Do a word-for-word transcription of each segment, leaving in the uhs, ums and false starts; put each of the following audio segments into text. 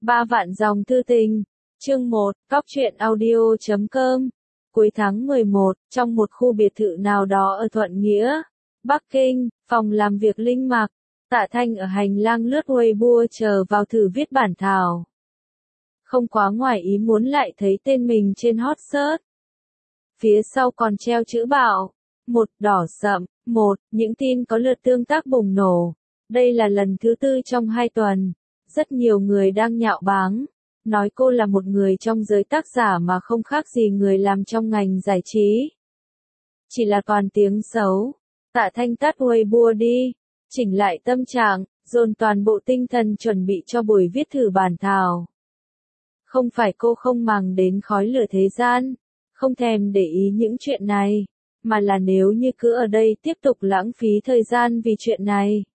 Ba vạn dòng thư tình. Chương một, Cóc truyện audio chấm com. Cuối tháng mười một, trong một khu biệt thự nào đó ở Thuận Nghĩa, Bắc Kinh, phòng làm việc Linh Mặc, Tạ Thanh ở hành lang lướt Weibo chờ vào thử viết bản thảo. Không quá ngoài ý muốn lại thấy tên mình trên hot search. Phía sau còn treo chữ bảo, một đỏ sậm, một, những tin có lượt tương tác bùng nổ. Đây là lần thứ tư trong hai tuần. Rất nhiều người đang nhạo báng, nói cô là một người trong giới tác giả mà không khác gì người làm trong ngành giải trí. Chỉ là toàn tiếng xấu. Tạ Thanh tắt Weibo đi, chỉnh lại tâm trạng, dồn toàn bộ tinh thần chuẩn bị cho buổi viết thử bản thảo. Không phải cô không màng đến khói lửa thế gian, không thèm để ý những chuyện này, mà là nếu như cứ ở đây tiếp tục lãng phí thời gian vì chuyện này.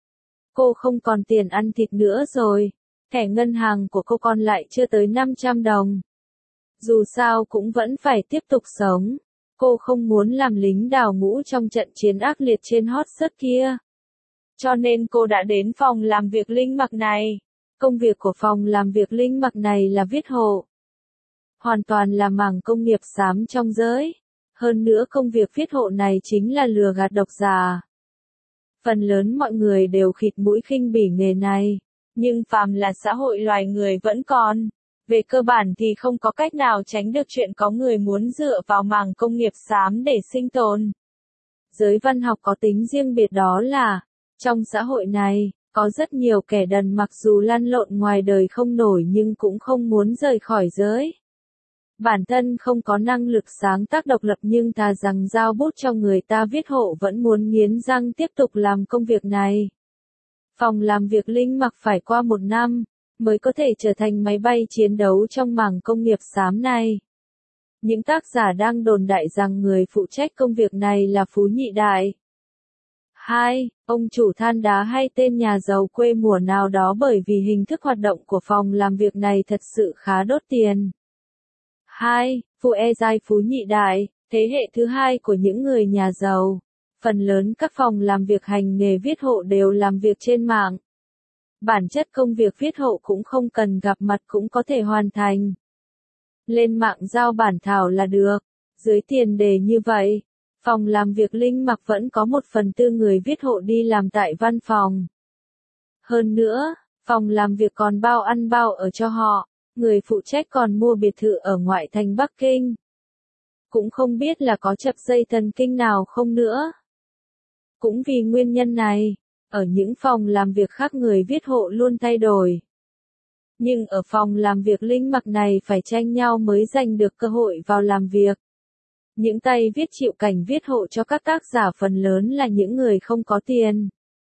Cô không còn tiền ăn thịt nữa rồi, thẻ ngân hàng của cô còn lại chưa tới năm trăm đồng. Dù sao cũng vẫn phải tiếp tục sống, cô không muốn làm lính đào ngũ trong trận chiến ác liệt trên hot search kia. Cho nên cô đã đến phòng làm việc Linh Mặc này. Công việc của phòng làm việc Linh Mặc này là viết hộ. Hoàn toàn là mảng công nghiệp xám trong giới. Hơn nữa công việc viết hộ này chính là lừa gạt độc giả. Phần lớn mọi người đều khịt mũi khinh bỉ nghề này, nhưng phàm là xã hội loài người vẫn còn. Về cơ bản thì không có cách nào tránh được chuyện có người muốn dựa vào mảng công nghiệp xám để sinh tồn. Giới văn học có tính riêng biệt đó là, trong xã hội này, có rất nhiều kẻ đần mặc dù lăn lộn ngoài đời không nổi nhưng cũng không muốn rời khỏi giới. Bản thân không có năng lực sáng tác độc lập nhưng thà rằng giao bút cho người ta viết hộ vẫn muốn nghiến răng tiếp tục làm công việc này. Phòng làm việc Linh Mặc phải qua một năm, mới có thể trở thành máy bay chiến đấu trong mảng công nghiệp xám này. Những tác giả đang đồn đại rằng người phụ trách công việc này là Phú Nhị Đại. hai. Ông chủ than đá hay tên nhà giàu quê mùa nào đó bởi vì hình thức hoạt động của phòng làm việc này thật sự khá đốt tiền. hai. Phụ e giai Phú Nhị Đại, thế hệ thứ hai của những người nhà giàu. Phần lớn các phòng làm việc hành nghề viết hộ đều làm việc trên mạng. Bản chất công việc viết hộ cũng không cần gặp mặt cũng có thể hoàn thành. Lên mạng giao bản thảo là được. Dưới tiền đề như vậy, phòng làm việc Linh Mặc vẫn có một phần tư người viết hộ đi làm tại văn phòng. Hơn nữa, phòng làm việc còn bao ăn bao ở cho họ. Người phụ trách còn mua biệt thự ở ngoại thành Bắc Kinh. Cũng không biết là có chập dây thần kinh nào không nữa. Cũng vì nguyên nhân này, ở những phòng làm việc khác người viết hộ luôn thay đổi. Nhưng ở phòng làm việc Linh Mặc này phải tranh nhau mới giành được cơ hội vào làm việc. Những tay viết chịu cảnh viết hộ cho các tác giả phần lớn là những người không có tiền.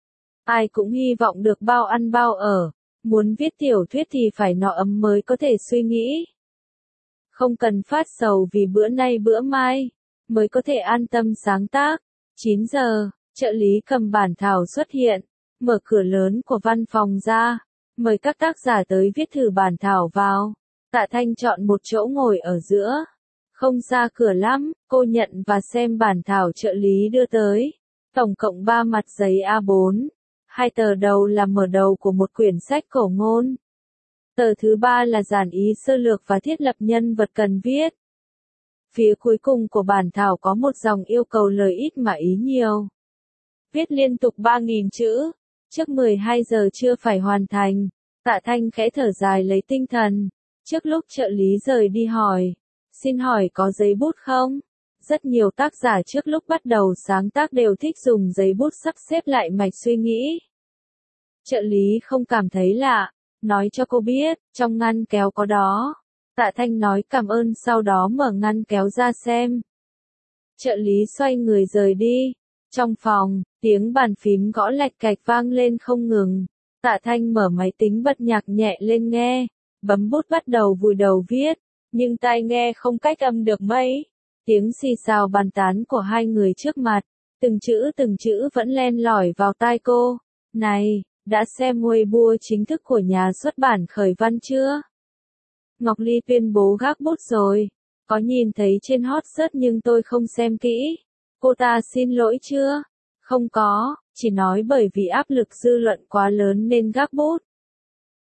Ai cũng hy vọng được bao ăn bao ở. Muốn viết tiểu thuyết thì phải no ấm mới có thể suy nghĩ. Không cần phát sầu vì bữa nay bữa mai, mới có thể an tâm sáng tác. chín giờ, trợ lý cầm bản thảo xuất hiện, mở cửa lớn của văn phòng ra, mời các tác giả tới viết thử bản thảo vào. Tạ Thanh chọn một chỗ ngồi ở giữa. Không xa cửa lắm, cô nhận và xem bản thảo trợ lý đưa tới. Tổng cộng ba mặt giấy A bốn. Hai tờ đầu là mở đầu của một quyển sách cổ ngôn. Tờ thứ ba là giản ý sơ lược và thiết lập nhân vật cần viết. Phía cuối cùng của bản thảo có một dòng yêu cầu lời ít mà ý nhiều. Viết liên tục ba nghìn chữ, trước mười hai giờ trưa phải hoàn thành. Tạ Thanh khẽ thở dài lấy tinh thần. Trước lúc trợ lý rời đi hỏi, xin hỏi có giấy bút không? Rất nhiều tác giả trước lúc bắt đầu sáng tác đều thích dùng giấy bút sắp xếp lại mạch suy nghĩ. Trợ lý không cảm thấy lạ, nói cho cô biết, trong ngăn kéo có đó. Tạ Thanh nói cảm ơn sau đó mở ngăn kéo ra xem. Trợ lý xoay người rời đi. Trong phòng, tiếng bàn phím gõ lạch cạch vang lên không ngừng. Tạ Thanh mở máy tính bật nhạc nhẹ lên nghe, bấm bút bắt đầu vùi đầu viết, nhưng tai nghe không cách âm được mấy. Tiếng xì xào bàn tán của hai người trước mặt, từng chữ từng chữ vẫn len lỏi vào tai cô. Này, đã xem Weibo chính thức của nhà xuất bản Khởi Văn chưa? Ngọc Ly tuyên bố gác bút rồi. Có nhìn thấy trên hot search nhưng tôi không xem kỹ. Cô ta xin lỗi chưa? Không có, chỉ nói bởi vì áp lực dư luận quá lớn nên gác bút.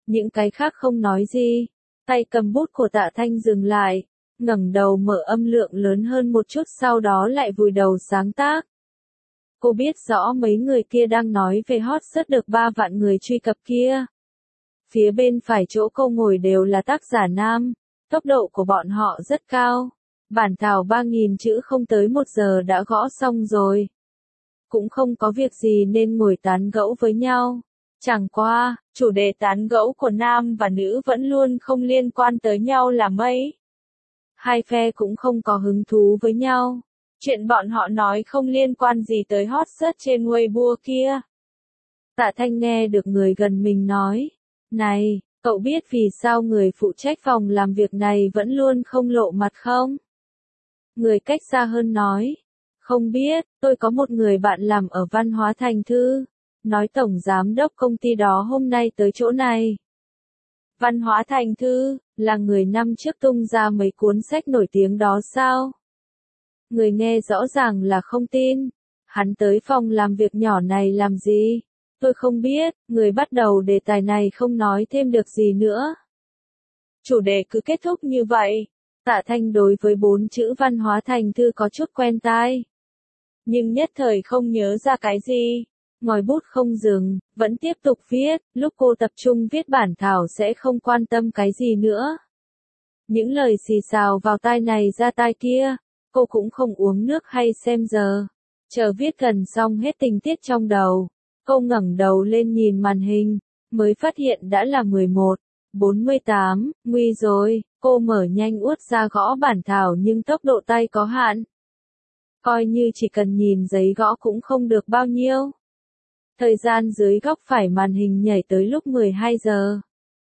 Những cái khác không nói gì. Tay cầm bút của Tạ Thanh dừng lại, ngẩng đầu mở âm lượng lớn hơn một chút sau đó lại vùi đầu sáng tác. Cô biết rõ mấy người kia đang nói về hot search được ba vạn người truy cập kia. Phía bên phải chỗ cô ngồi đều là tác giả nam, tốc độ của bọn họ rất cao. Bản thảo ba nghìn chữ không tới một giờ đã gõ xong rồi. Cũng không có việc gì nên ngồi tán gẫu với nhau. Chẳng qua, chủ đề tán gẫu của nam và nữ vẫn luôn không liên quan tới nhau là mấy. Hai phe cũng không có hứng thú với nhau. Chuyện bọn họ nói không liên quan gì tới hot search trên Weibo kia. Tạ Thanh nghe được người gần mình nói. Này, cậu biết vì sao người phụ trách phòng làm việc này vẫn luôn không lộ mặt không? Người cách xa hơn nói. Không biết, tôi có một người bạn làm ở Văn hóa Thành Thư. Nói tổng giám đốc công ty đó hôm nay tới chỗ này. Văn hóa Thành Thư, là người năm trước tung ra mấy cuốn sách nổi tiếng đó sao? Người nghe rõ ràng là không tin. Hắn tới phòng làm việc nhỏ này làm gì? Tôi không biết, người bắt đầu đề tài này không nói thêm được gì nữa. Chủ đề cứ kết thúc như vậy. Tạ Thanh đối với bốn chữ Văn hóa Thành Thư có chút quen tai. Nhưng nhất thời không nhớ ra cái gì. Ngòi bút không dừng, vẫn tiếp tục viết, lúc cô tập trung viết bản thảo sẽ không quan tâm cái gì nữa. Những lời xì xào vào tai này ra tai kia, cô cũng không uống nước hay xem giờ. Chờ viết gần xong hết tình tiết trong đầu, cô ngẩng đầu lên nhìn màn hình, mới phát hiện đã là mười một, bốn mươi tám, nguy rồi, cô mở nhanh uốt ra gõ bản thảo nhưng tốc độ tay có hạn. Coi như chỉ cần nhìn giấy gõ cũng không được bao nhiêu. Thời gian dưới góc phải màn hình nhảy tới lúc mười hai giờ.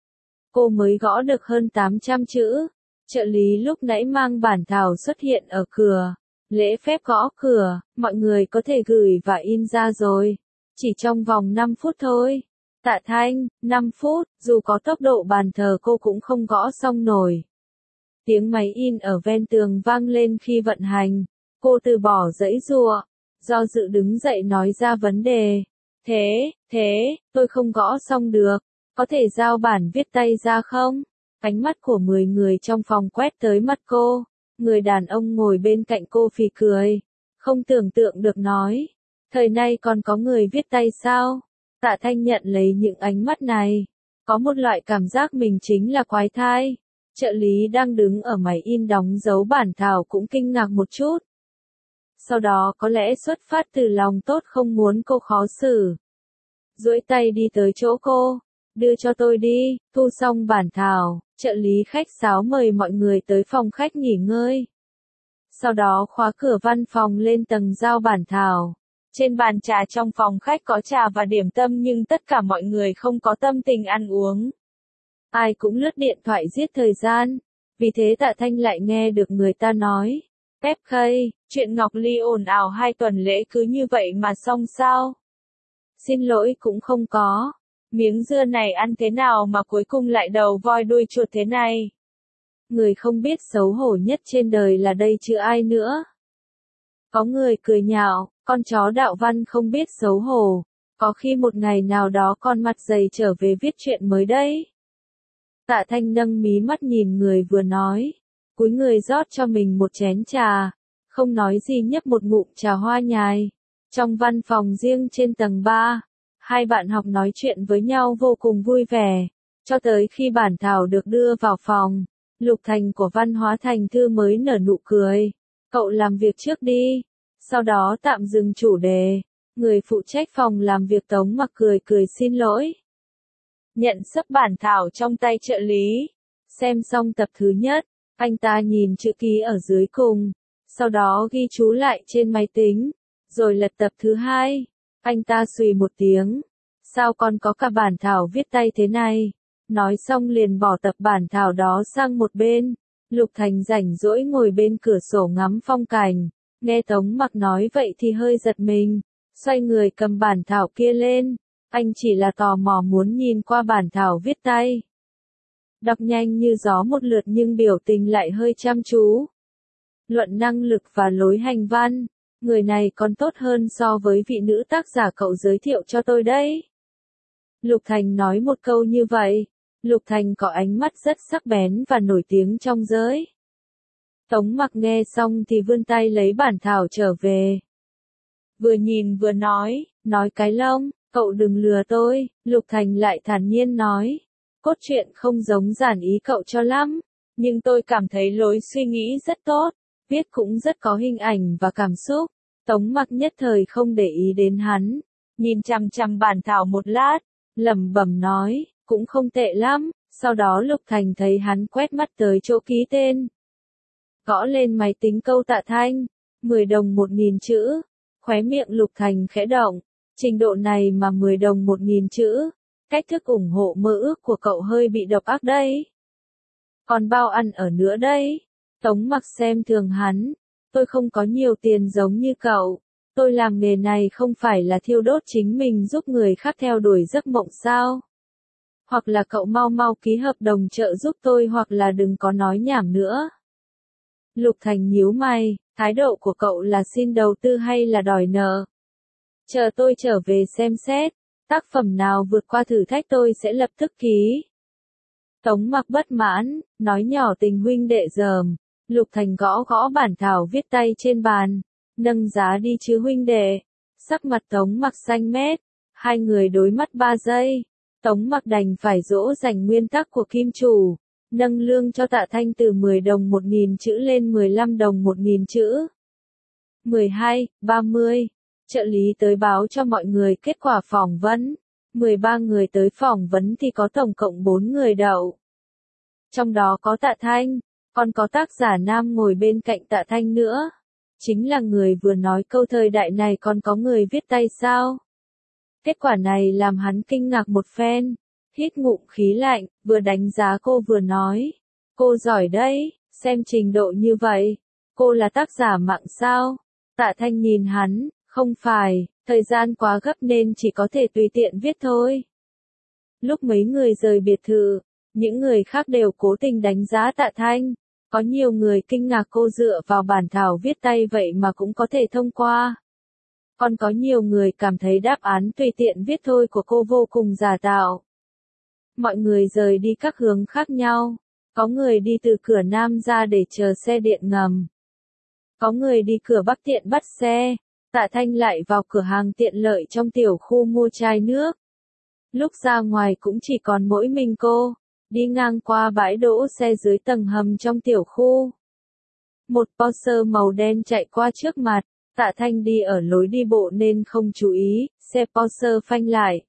Cô mới gõ được hơn tám trăm chữ. Trợ lý lúc nãy mang bản thảo xuất hiện ở cửa. Lễ phép gõ cửa, mọi người có thể gửi và in ra rồi. Chỉ trong vòng năm phút thôi. Tạ Thanh, năm phút, dù có tốc độ bàn thờ cô cũng không gõ xong nổi. Tiếng máy in ở ven tường vang lên khi vận hành. Cô từ bỏ giãy giụa, do dự đứng dậy nói ra vấn đề. Thế, thế, tôi không gõ xong được, có thể giao bản viết tay ra không? Ánh mắt của mười người trong phòng quét tới mắt cô, người đàn ông ngồi bên cạnh cô phì cười, không tưởng tượng được nói. Thời nay còn có người viết tay sao? Tạ Thanh nhận lấy những ánh mắt này, có một loại cảm giác mình chính là quái thai. Trợ lý đang đứng ở máy in đóng dấu bản thảo cũng kinh ngạc một chút. Sau đó có lẽ xuất phát từ lòng tốt không muốn cô khó xử. Duỗi tay đi tới chỗ cô, đưa cho tôi đi, thu xong bản thảo, trợ lý khách sáo mời mọi người tới phòng khách nghỉ ngơi. Sau đó khóa cửa văn phòng lên tầng giao bản thảo. Trên bàn trà trong phòng khách có trà và điểm tâm nhưng tất cả mọi người không có tâm tình ăn uống. Ai cũng lướt điện thoại giết thời gian, vì thế Tạ Thanh lại nghe được người ta nói. ép ca, chuyện Ngọc Ly ồn ào hai tuần lễ cứ như vậy mà xong sao? Xin lỗi cũng không có. Miếng dưa này ăn thế nào mà cuối cùng lại đầu voi đuôi chuột thế này? Người không biết xấu hổ nhất trên đời là đây chứ ai nữa. Có người cười nhạo, con chó đạo văn không biết xấu hổ. Có khi một ngày nào đó con mặt dày trở về viết chuyện mới đấy. Tạ Thanh nâng mí mắt nhìn người vừa nói. Cúi người rót cho mình một chén trà. Không nói gì nhấp một ngụm trà hoa nhài. Trong văn phòng riêng trên tầng ba, hai bạn học nói chuyện với nhau vô cùng vui vẻ. Cho tới khi bản thảo được đưa vào phòng, Lục Thành của Văn hóa Thành Thư mới nở nụ cười. Cậu làm việc trước đi. Sau đó tạm dừng chủ đề. Người phụ trách phòng làm việc Tống Mặc cười cười xin lỗi. Nhận sấp bản thảo trong tay trợ lý. Xem xong tập thứ nhất, anh ta nhìn chữ ký ở dưới cùng. Sau đó ghi chú lại trên máy tính. Rồi lật tập thứ hai. Anh ta xùy một tiếng. Sao con có cả bản thảo viết tay thế này? Nói xong liền bỏ tập bản thảo đó sang một bên. Lục Thành rảnh rỗi ngồi bên cửa sổ ngắm phong cảnh. Nghe Tống Mặc nói vậy thì hơi giật mình. Xoay người cầm bản thảo kia lên. Anh chỉ là tò mò muốn nhìn qua bản thảo viết tay. Đọc nhanh như gió một lượt nhưng biểu tình lại hơi chăm chú. Luận năng lực và lối hành văn. Người này còn tốt hơn so với vị nữ tác giả cậu giới thiệu cho tôi đấy. Lục Thành nói một câu như vậy. Lục Thành có ánh mắt rất sắc bén và nổi tiếng trong giới. Tống Mặc nghe xong thì vươn tay lấy bản thảo trở về. Vừa nhìn vừa nói, nói cái lông, cậu đừng lừa tôi, Lục Thành lại thản nhiên nói. Cốt truyện không giống giản ý cậu cho lắm, nhưng tôi cảm thấy lối suy nghĩ rất tốt, viết cũng rất có hình ảnh và cảm xúc. Tống Mặc nhất thời không để ý đến hắn, nhìn chằm chằm bản thảo một lát, lẩm bẩm nói, cũng không tệ lắm. Sau đó Lục Thành thấy hắn quét mắt tới chỗ ký tên. Gõ lên máy tính câu Tạ Thanh, mười đồng một nghìn chữ, khóe miệng Lục Thành khẽ động, trình độ này mà mười đồng một nghìn chữ, cách thức ủng hộ mơ ước của cậu hơi bị độc ác đây. Còn bao ăn ở nữa đây? Tống Mặc xem thường hắn, tôi không có nhiều tiền giống như cậu, tôi làm nghề này không phải là thiêu đốt chính mình giúp người khác theo đuổi giấc mộng sao? Hoặc là cậu mau mau ký hợp đồng trợ giúp tôi hoặc là đừng có nói nhảm nữa. Lục Thành nhíu mày, thái độ của cậu là xin đầu tư hay là đòi nợ? Chờ tôi trở về xem xét, tác phẩm nào vượt qua thử thách tôi sẽ lập tức ký. Tống Mặc bất mãn, nói nhỏ tình huynh đệ dờm. Lục Thành gõ gõ bản thảo viết tay trên bàn, nâng giá đi chứ huynh đệ. Sắc mặt Tống Mặc xanh mét, hai người đối mắt ba giây. Tống Mặc đành phải dỗ dành nguyên tắc của kim chủ, nâng lương cho Tạ Thanh từ mười đồng một nghìn chữ lên mười lăm đồng một nghìn chữ. mười hai, ba mươi, trợ lý tới báo cho mọi người kết quả phỏng vấn. mười ba người tới phỏng vấn thì có tổng cộng bốn người đậu. Trong đó có Tạ Thanh, còn có tác giả nam ngồi bên cạnh Tạ Thanh nữa. Chính là người vừa nói câu thời đại này còn có người viết tay sao? Kết quả này làm hắn kinh ngạc một phen, hít ngụm khí lạnh, vừa đánh giá cô vừa nói. Cô giỏi đấy, xem trình độ như vậy. Cô là tác giả mạng sao? Tạ Thanh nhìn hắn, không phải, thời gian quá gấp nên chỉ có thể tùy tiện viết thôi. Lúc mấy người rời biệt thự, những người khác đều cố tình đánh giá Tạ Thanh. Có nhiều người kinh ngạc cô dựa vào bản thảo viết tay vậy mà cũng có thể thông qua. Còn có nhiều người cảm thấy đáp án tùy tiện viết thôi của cô vô cùng giả tạo. Mọi người rời đi các hướng khác nhau. Có người đi từ cửa Nam ra để chờ xe điện ngầm. Có người đi cửa Bắc tiện bắt xe. Tạ Thanh lại vào cửa hàng tiện lợi trong tiểu khu mua chai nước. Lúc ra ngoài cũng chỉ còn mỗi mình cô. Đi ngang qua bãi đỗ xe dưới tầng hầm trong tiểu khu. Một Porsche màu đen chạy qua trước mặt. Tạ Thanh đi ở lối đi bộ nên không chú ý, xe Porsche phanh lại.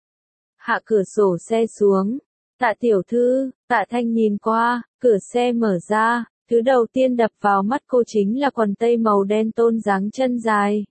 Hạ cửa sổ xe xuống. Tạ tiểu thư, Tạ Thanh nhìn qua, cửa xe mở ra, thứ đầu tiên đập vào mắt cô chính là quần tây màu đen tôn dáng chân dài.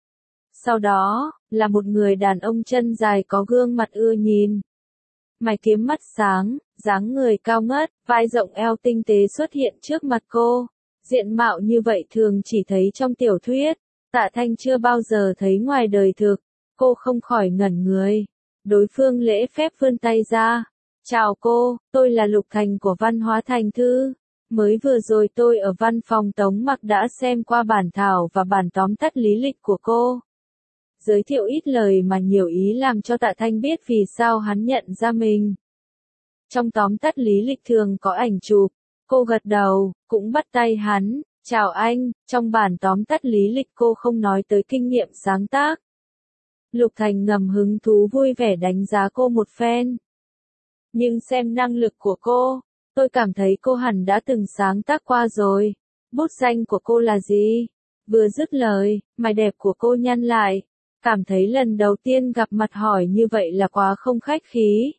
Sau đó, là một người đàn ông chân dài có gương mặt ưa nhìn. Mày kiếm mắt sáng, dáng người cao ngất, vai rộng eo tinh tế xuất hiện trước mặt cô. Diện mạo như vậy thường chỉ thấy trong tiểu thuyết. Tạ Thanh chưa bao giờ thấy ngoài đời thực, cô không khỏi ngẩn người. Đối phương lễ phép vươn tay ra. Chào cô, tôi là Lục Thành của Văn Hóa Thành Thư. Mới vừa rồi tôi ở văn phòng Tống Mặc đã xem qua bản thảo và bản tóm tắt lý lịch của cô. Giới thiệu ít lời mà nhiều ý làm cho Tạ Thanh biết vì sao hắn nhận ra mình. Trong tóm tắt lý lịch thường có ảnh chụp. Cô gật đầu, cũng bắt tay hắn. Chào anh, trong bản tóm tắt lý lịch cô không nói tới kinh nghiệm sáng tác. Lục Thành ngầm hứng thú vui vẻ đánh giá cô một phen. Nhưng xem năng lực của cô, tôi cảm thấy cô hẳn đã từng sáng tác qua rồi. Bút danh của cô là gì? Vừa dứt lời, mày đẹp của cô nhăn lại. Cảm thấy lần đầu tiên gặp mặt hỏi như vậy là quá không khách khí.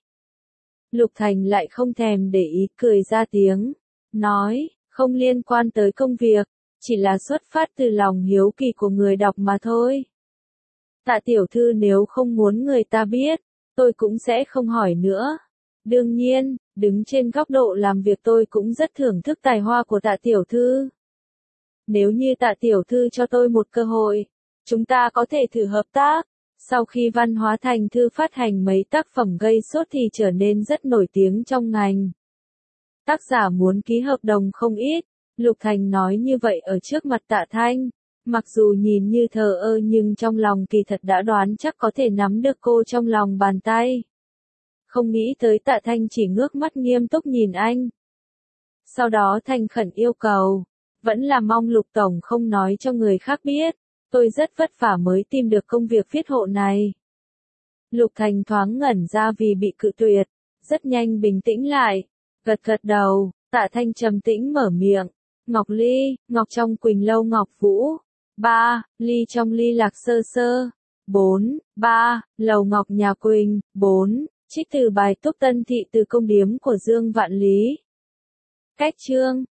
Lục Thành lại không thèm để ý cười ra tiếng. Nói, không liên quan tới công việc, chỉ là xuất phát từ lòng hiếu kỳ của người đọc mà thôi. Tạ tiểu thư nếu không muốn người ta biết, tôi cũng sẽ không hỏi nữa. Đương nhiên, đứng trên góc độ làm việc tôi cũng rất thưởng thức tài hoa của Tạ tiểu thư. Nếu như Tạ tiểu thư cho tôi một cơ hội, chúng ta có thể thử hợp tác. Sau khi Văn Hóa Thành Thư phát hành mấy tác phẩm gây sốt thì trở nên rất nổi tiếng trong ngành. Tác giả muốn ký hợp đồng không ít, Lục Thành nói như vậy ở trước mặt Tạ Thanh. Mặc dù nhìn như thờ ơ nhưng trong lòng kỳ thật đã đoán chắc có thể nắm được cô trong lòng bàn tay. Không nghĩ tới Tạ Thanh chỉ ngước mắt nghiêm túc nhìn anh. Sau đó thành khẩn yêu cầu, vẫn là mong Lục Tổng không nói cho người khác biết, tôi rất vất vả mới tìm được công việc viết hộ này. Lục Thành thoáng ngẩn ra vì bị cự tuyệt, rất nhanh bình tĩnh lại, gật gật đầu, Tạ Thanh trầm tĩnh mở miệng, Ngọc Ly, Ngọc trong Quỳnh Lâu Ngọc Vũ, ba, Ly trong Ly Lạc Sơ Sơ, bốn, ba, Lầu Ngọc nhà Quỳnh, bốn, trích từ bài Túc Tân Thị từ công điếm của Dương Vạn Lý. Cách chương